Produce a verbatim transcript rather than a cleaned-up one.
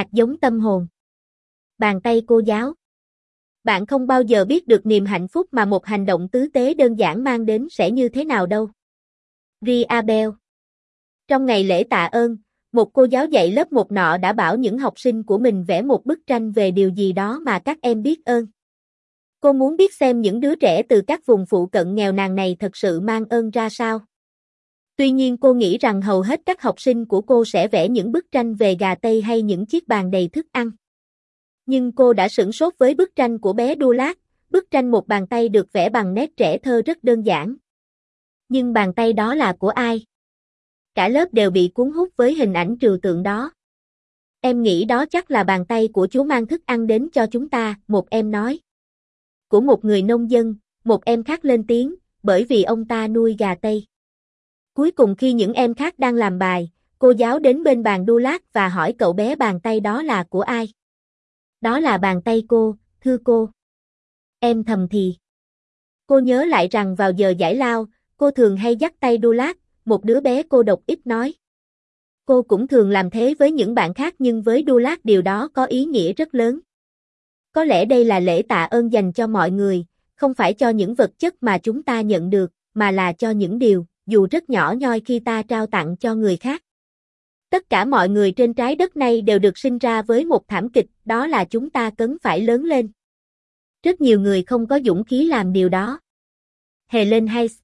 hạt giống tâm hồn. Bàn tay cô giáo. Bạn không bao giờ biết được niềm hạnh phúc mà một hành động tứ tế đơn giản mang đến sẽ như thế nào đâu. Riabel. Trong ngày lễ tạ ơn, một cô giáo dạy lớp một nọ đã bảo những học sinh của mình vẽ một bức tranh về điều gì đó mà các em biết ơn. Cô muốn biết xem những đứa trẻ từ các vùng phụ cận nghèo nàn này thật sự mang ơn ra sao. Tuy nhiên cô nghĩ rằng hầu hết các học sinh của cô sẽ vẽ những bức tranh về gà Tây hay những chiếc bàn đầy thức ăn. Nhưng cô đã sửng sốt với bức tranh của bé Dullac, bức tranh một bàn tay được vẽ bằng nét trẻ thơ rất đơn giản. Nhưng bàn tay đó là của ai? Cả lớp đều bị cuốn hút với hình ảnh trừu tượng đó. Em nghĩ đó chắc là bàn tay của Chúa mang thức ăn đến cho chúng ta, một em nói. Của một người nông dân, một em khác lên tiếng, bởi vì ông ta nuôi gà Tây. Cuối cùng khi những em khác đang làm bài, cô giáo đến bên bàn Dullac và hỏi cậu bé bàn tay đó là của ai. Đó là bàn tay cô, thưa cô. Em thầm thì. Cô nhớ lại rằng vào giờ giải lao, cô thường hay dắt tay Dullac, một đứa bé cô độc ít nói. Cô cũng thường làm thế với những bạn khác nhưng với Dullac điều đó có ý nghĩa rất lớn. Có lẽ đây là lễ tạ ơn dành cho mọi người, không phải cho những vật chất mà chúng ta nhận được, mà là cho những điều, dù rất nhỏ nhoi khi ta trao tặng cho người khác. Tất cả mọi người trên trái đất này đều được sinh ra với một thảm kịch, đó là chúng ta cần phải lớn lên. Rất nhiều người không có dũng khí làm điều đó. Helen Hayes.